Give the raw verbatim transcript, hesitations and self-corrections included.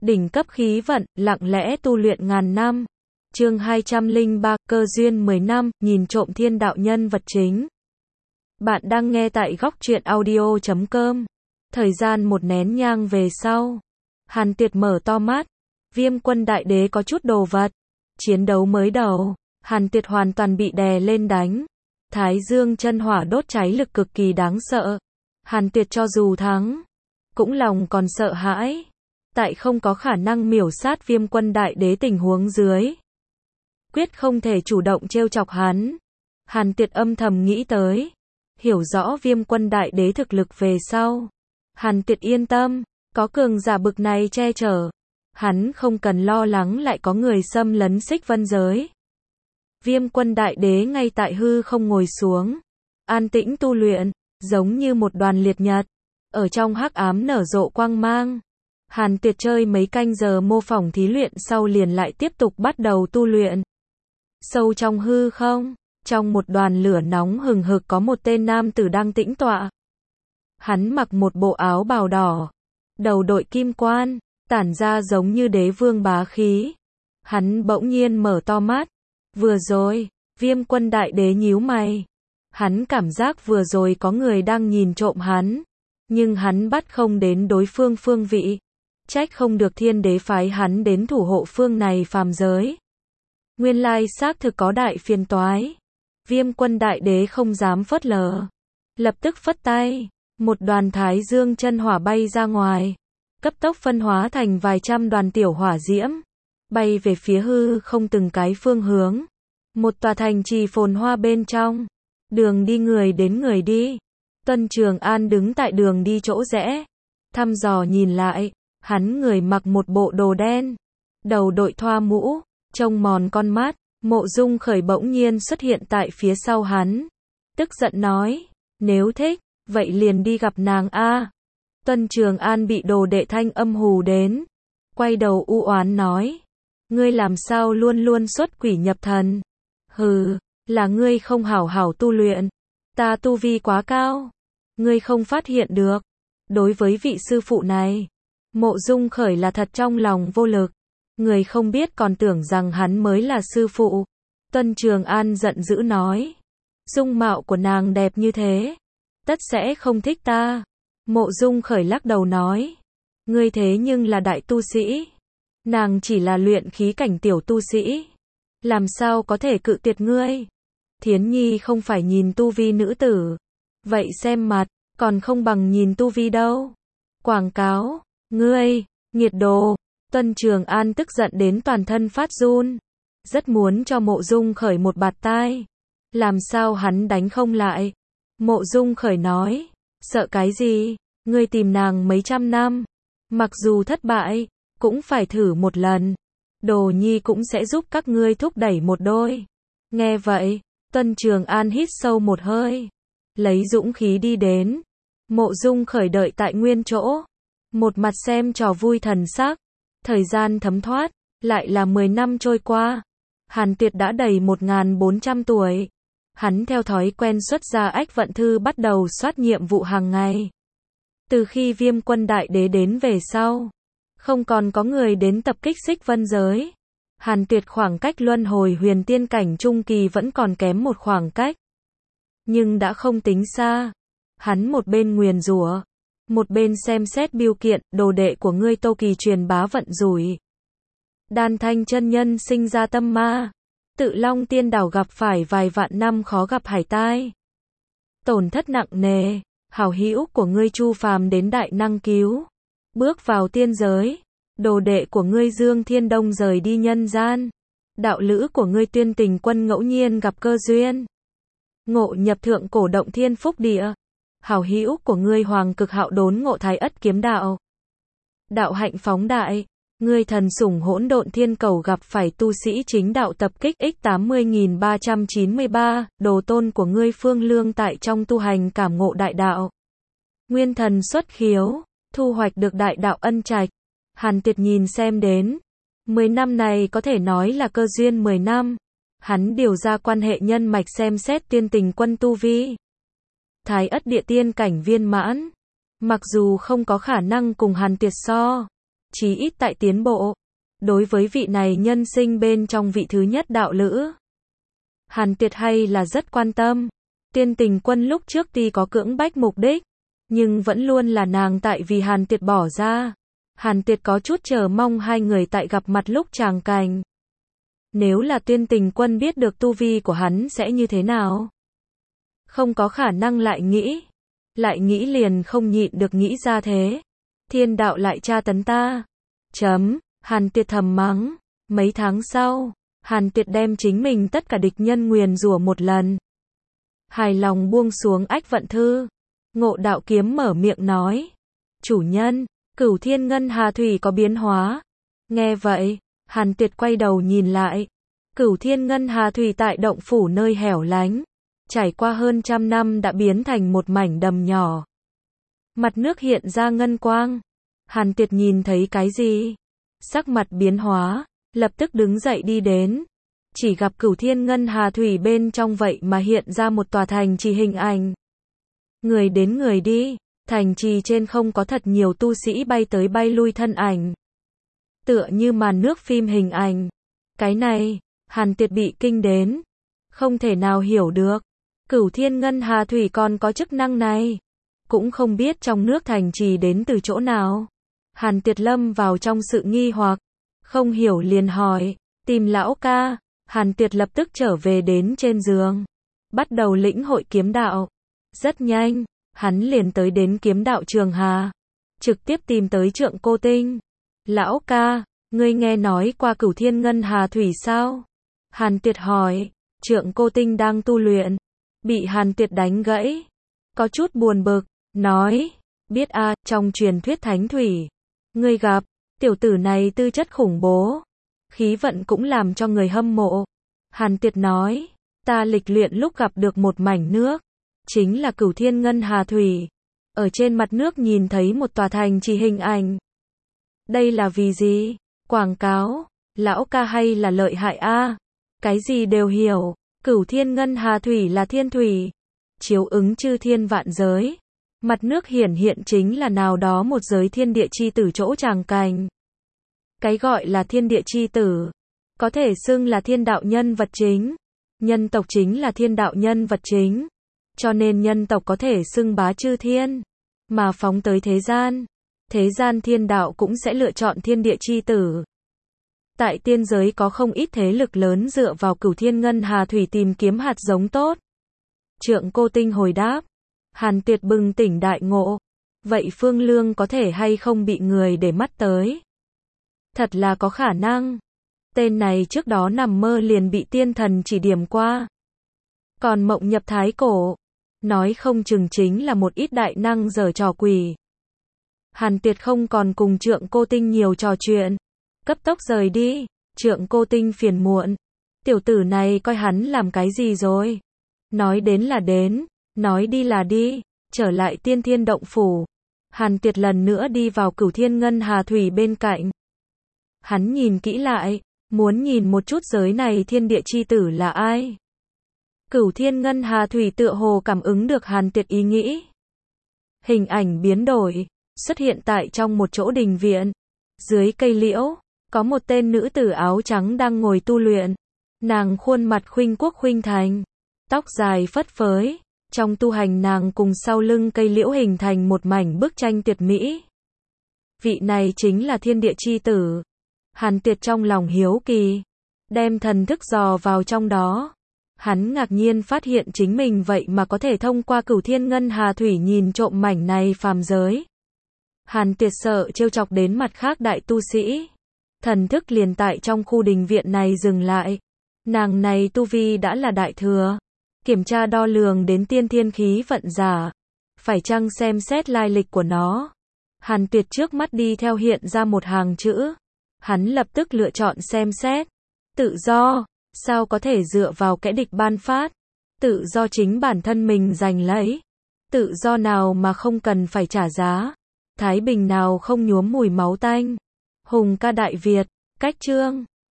Đỉnh cấp khí vận, lặng lẽ tu luyện ngàn năm. Chương hai trăm lẻ ba, cơ duyên mười năm, nhìn trộm thiên đạo nhân vật chính. Bạn đang nghe tại góc truyện audio chấm com. Thời gian một nén nhang về sau, Hàn Tuyệt mở to mắt. Viêm quân đại đế có chút đồ vật. Chiến đấu mới đầu, Hàn Tuyệt hoàn toàn bị đè lên đánh. Thái dương chân hỏa đốt cháy lực cực kỳ đáng sợ. Hàn Tuyệt cho dù thắng, cũng lòng còn sợ hãi. Tại không có khả năng miểu sát viêm quân đại đế tình huống dưới, quyết không thể chủ động trêu chọc hắn. Hàn Tuyệt âm thầm nghĩ tới. Hiểu rõ viêm quân đại đế thực lực về sau, Hàn Tuyệt yên tâm, có cường giả bực này che chở, hắn không cần lo lắng lại có người xâm lấn xích vân giới. Viêm quân đại đế ngay tại hư không ngồi xuống, an tĩnh tu luyện, giống như một đoàn liệt nhật, ở trong hắc ám nở rộ quang mang. Hàn Tuyệt chơi mấy canh giờ mô phỏng thí luyện sau liền lại tiếp tục bắt đầu tu luyện. Sâu trong hư không, trong một đoàn lửa nóng hừng hực có một tên nam tử đang tĩnh tọa. Hắn mặc một bộ áo bào đỏ, đầu đội kim quan, tản ra giống như đế vương bá khí. Hắn bỗng nhiên mở to mắt. Vừa rồi, viêm quân đại đế nhíu mày. Hắn cảm giác vừa rồi có người đang nhìn trộm hắn, nhưng hắn bắt không đến đối phương phương vị. Trách không được thiên đế phái hắn đến thủ hộ phương này phàm giới. Nguyên lai xác thực có đại phiền toái. Viêm quân đại đế không dám phớt lờ. Lập tức phất tay, một đoàn thái dương chân hỏa bay ra ngoài, cấp tốc phân hóa thành vài trăm đoàn tiểu hỏa diễm, bay về phía hư không từng cái phương hướng. Một tòa thành trì phồn hoa bên trong, đường đi người đến người đi. Tuân Trường An đứng tại đường đi chỗ rẽ, thăm dò nhìn lại. Hắn người mặc một bộ đồ đen, đầu đội thoa mũ, trông mòn con mắt. Mộ Dung Khởi bỗng nhiên xuất hiện tại phía sau hắn, tức giận nói, nếu thích, vậy liền đi gặp nàng a. Tuân Trường An bị đồ đệ thanh âm hù đến, quay đầu u oán nói, ngươi làm sao luôn luôn xuất quỷ nhập thần? Hừ, là ngươi không hảo hảo tu luyện, ta tu vi quá cao, ngươi không phát hiện được. Đối với vị sư phụ này, Mộ Dung Khởi là thật trong lòng vô lực. Người không biết còn tưởng rằng hắn mới là sư phụ. Tuân Trường An giận dữ nói, dung mạo của nàng đẹp như thế, tất sẽ không thích ta. Mộ Dung Khởi lắc đầu nói, ngươi thế nhưng là đại tu sĩ, nàng chỉ là luyện khí cảnh tiểu tu sĩ, làm sao có thể cự tuyệt ngươi? Thiến Nhi không phải nhìn tu vi nữ tử, vậy xem mặt, còn không bằng nhìn tu vi đâu. Quảng cáo, ngươi, nghiệt đồ. Tuân Trường An tức giận đến toàn thân phát run, rất muốn cho Mộ Dung Khởi một bạt tai. Làm sao hắn đánh không lại? Mộ Dung Khởi nói, sợ cái gì? Ngươi tìm nàng mấy trăm năm, mặc dù thất bại, cũng phải thử một lần. Đồ Nhi cũng sẽ giúp các ngươi thúc đẩy một đôi. Nghe vậy, Tuân Trường An hít sâu một hơi, lấy dũng khí đi đến. Mộ Dung Khởi đợi tại nguyên chỗ, một mặt xem trò vui thần sắc. Thời gian thấm thoát, lại là mười năm trôi qua. Hàn Tuyệt đã đầy một nghìn bốn trăm tuổi. Hắn theo thói quen xuất ra ách vận thư bắt đầu soát nhiệm vụ hàng ngày. Từ khi viêm quân đại đế đến về sau, không còn có người đến tập kích xích vân giới. Hàn Tuyệt khoảng cách luân hồi huyền tiên cảnh trung kỳ vẫn còn kém một khoảng cách. Nhưng đã không tính xa. Hắn một bên nguyền rủa, một bên xem xét biêu kiện, đồ đệ của ngươi Tô Kỳ truyền bá vận rủi. Đan Thanh chân nhân sinh ra tâm ma. Tự Long Tiên Đảo gặp phải vài vạn năm khó gặp hải tai. Tổn thất nặng nề, hảo hữu của ngươi Chu Phàm đến đại năng cứu. Bước vào tiên giới. Đồ đệ của ngươi Dương Thiên Đông rời đi nhân gian. Đạo lữ của ngươi Tuyên Tình Quân ngẫu nhiên gặp cơ duyên. Ngộ nhập thượng cổ động thiên phúc địa. Hảo hữu của ngươi Hoàng Cực Hạo đốn ngộ Thái Ất kiếm đạo. Đạo hạnh phóng đại, ngươi thần sủng hỗn độn thiên cầu gặp phải tu sĩ chính đạo tập kích x tám mươi nghìn ba trăm chín mươi ba, đồ tôn của ngươi Phương Lương tại trong tu hành cảm ngộ đại đạo. Nguyên thần xuất khiếu, thu hoạch được đại đạo ân trạch. Hàn Tuyệt nhìn xem đến, mười năm này có thể nói là cơ duyên mười năm. Hắn điều ra quan hệ nhân mạch xem xét Tuyên Tình Quân tu vi. Thái Ất địa tiên cảnh viên mãn, mặc dù không có khả năng cùng Hàn Tuyệt so, chí ít tại tiến bộ. Đối với vị này nhân sinh bên trong vị thứ nhất đạo lữ, Hàn Tiệt hay là rất quan tâm. Tiên Tình Quân lúc trước tuy có cưỡng bách mục đích, nhưng vẫn luôn là nàng tại vì Hàn Tiệt bỏ ra. Hàn Tiệt có chút chờ mong hai người tại gặp mặt lúc tràng cảnh. Nếu là Tiên Tình Quân biết được tu vi của hắn sẽ như thế nào? Không có khả năng lại nghĩ. Lại nghĩ liền không nhịn được nghĩ ra thế. Thiên đạo lại tra tấn ta. Chấm, Hàn Tiệt thầm mắng. Mấy tháng sau, Hàn Tiệt đem chính mình tất cả địch nhân nguyền rủa một lần. Hài lòng buông xuống ách vận thư. Ngộ Đạo Kiếm mở miệng nói. Chủ nhân, Cửu Thiên Ngân Hà Thủy có biến hóa. Nghe vậy, Hàn Tiệt quay đầu nhìn lại. Cửu Thiên Ngân Hà Thủy tại động phủ nơi hẻo lánh, trải qua hơn trăm năm đã biến thành một mảnh đầm nhỏ. Mặt nước hiện ra ngân quang. Hàn Tiệt nhìn thấy cái gì? Sắc mặt biến hóa, lập tức đứng dậy đi đến. Chỉ gặp Cửu Thiên Ngân Hà Thủy bên trong vậy mà hiện ra một tòa thành trì hình ảnh. Người đến người đi, thành trì trên không có thật nhiều tu sĩ bay tới bay lui thân ảnh. Tựa như màn nước phim hình ảnh. Cái này, Hàn Tiệt bị kinh đến. Không thể nào hiểu được. Cửu Thiên Ngân Hà Thủy còn có chức năng này. Cũng không biết trong nước thành trì đến từ chỗ nào. Hàn Tiệt lâm vào trong sự nghi hoặc. Không hiểu liền hỏi. Tìm lão ca. Hàn Tiệt lập tức trở về đến trên giường. Bắt đầu lĩnh hội kiếm đạo. Rất nhanh, hắn liền tới đến kiếm đạo Trường Hà. Trực tiếp tìm tới Trượng Cô Tinh. Lão ca, ngươi nghe nói qua Cửu Thiên Ngân Hà Thủy sao? Hàn Tiệt hỏi. Trượng Cô Tinh đang tu luyện. Bị Hàn Tiệt đánh gãy. Có chút buồn bực. Nói. Biết a, à, trong truyền thuyết Thánh Thủy. Ngươi gặp. Tiểu tử này tư chất khủng bố. Khí vận cũng làm cho người hâm mộ. Hàn Tiệt nói. Ta lịch luyện lúc gặp được một mảnh nước. Chính là Cửu Thiên Ngân Hà Thủy. Ở trên mặt nước nhìn thấy một tòa thành trì hình ảnh. Đây là vì gì? Quảng cáo. Lão ca hay là lợi hại a? À? Cái gì đều hiểu. Cửu Thiên Ngân Hà Thủy là thiên thủy. Chiếu ứng chư thiên vạn giới. Mặt nước hiển hiện chính là nào đó một giới thiên địa chi tử chỗ tràng cảnh. Cái gọi là thiên địa chi tử. Có thể xưng là thiên đạo nhân vật chính. Nhân tộc chính là thiên đạo nhân vật chính. Cho nên nhân tộc có thể xưng bá chư thiên. Mà phóng tới thế gian. Thế gian thiên đạo cũng sẽ lựa chọn thiên địa chi tử. Tại tiên giới có không ít thế lực lớn dựa vào Cửu Thiên Ngân Hà Thủy tìm kiếm hạt giống tốt. Trượng Cô Tinh hồi đáp. Hàn Tiệt bừng tỉnh đại ngộ. Vậy Phương Lương có thể hay không bị người để mắt tới? Thật là có khả năng. Tên này trước đó nằm mơ liền bị tiên thần chỉ điểm qua. Còn Mộng Nhập Thái Cổ. Nói không chừng chính là một ít đại năng giở trò quỷ. Hàn Tiệt không còn cùng Trượng Cô Tinh nhiều trò chuyện. Cấp tốc rời đi. Trượng Cô Tinh phiền muộn. Tiểu tử này coi hắn làm cái gì rồi? Nói đến là đến. Nói đi là đi. Trở lại Tiên Thiên Động Phủ. Hàn Tiệt lần nữa đi vào Cửu Thiên Ngân Hà Thủy bên cạnh. Hắn nhìn kỹ lại. Muốn nhìn một chút giới này thiên địa chi tử là ai? Cửu Thiên Ngân Hà Thủy tựa hồ cảm ứng được Hàn Tiệt ý nghĩ. Hình ảnh biến đổi. Xuất hiện tại trong một chỗ đình viện. Dưới cây liễu. Có một tên nữ tử áo trắng đang ngồi tu luyện. Nàng khuôn mặt khuynh quốc khuynh thành. Tóc dài phất phới. Trong tu hành nàng cùng sau lưng cây liễu hình thành một mảnh bức tranh tuyệt mỹ. Vị này chính là thiên địa chi tử. Hàn Tiệt trong lòng hiếu kỳ. Đem thần thức dò vào trong đó. Hắn ngạc nhiên phát hiện chính mình vậy mà có thể thông qua Cửu Thiên Ngân Hà Thủy nhìn trộm mảnh này phàm giới. Hàn Tiệt sợ trêu chọc đến mặt khác đại tu sĩ. Thần thức liền tại trong khu đình viện này dừng lại. Nàng này tu vi đã là đại thừa. Kiểm tra đo lường đến tiên thiên khí vận giả. Phải chăng xem xét lai lịch của nó. Hàn Tiệt trước mắt đi theo hiện ra một hàng chữ. Hắn lập tức lựa chọn xem xét. Tự do. Sao có thể dựa vào kẻ địch ban phát? Tự do chính bản thân mình giành lấy. Tự do nào mà không cần phải trả giá? Thái bình nào không nhuốm mùi máu tanh? Hùng ca Đại Việt. Cách chương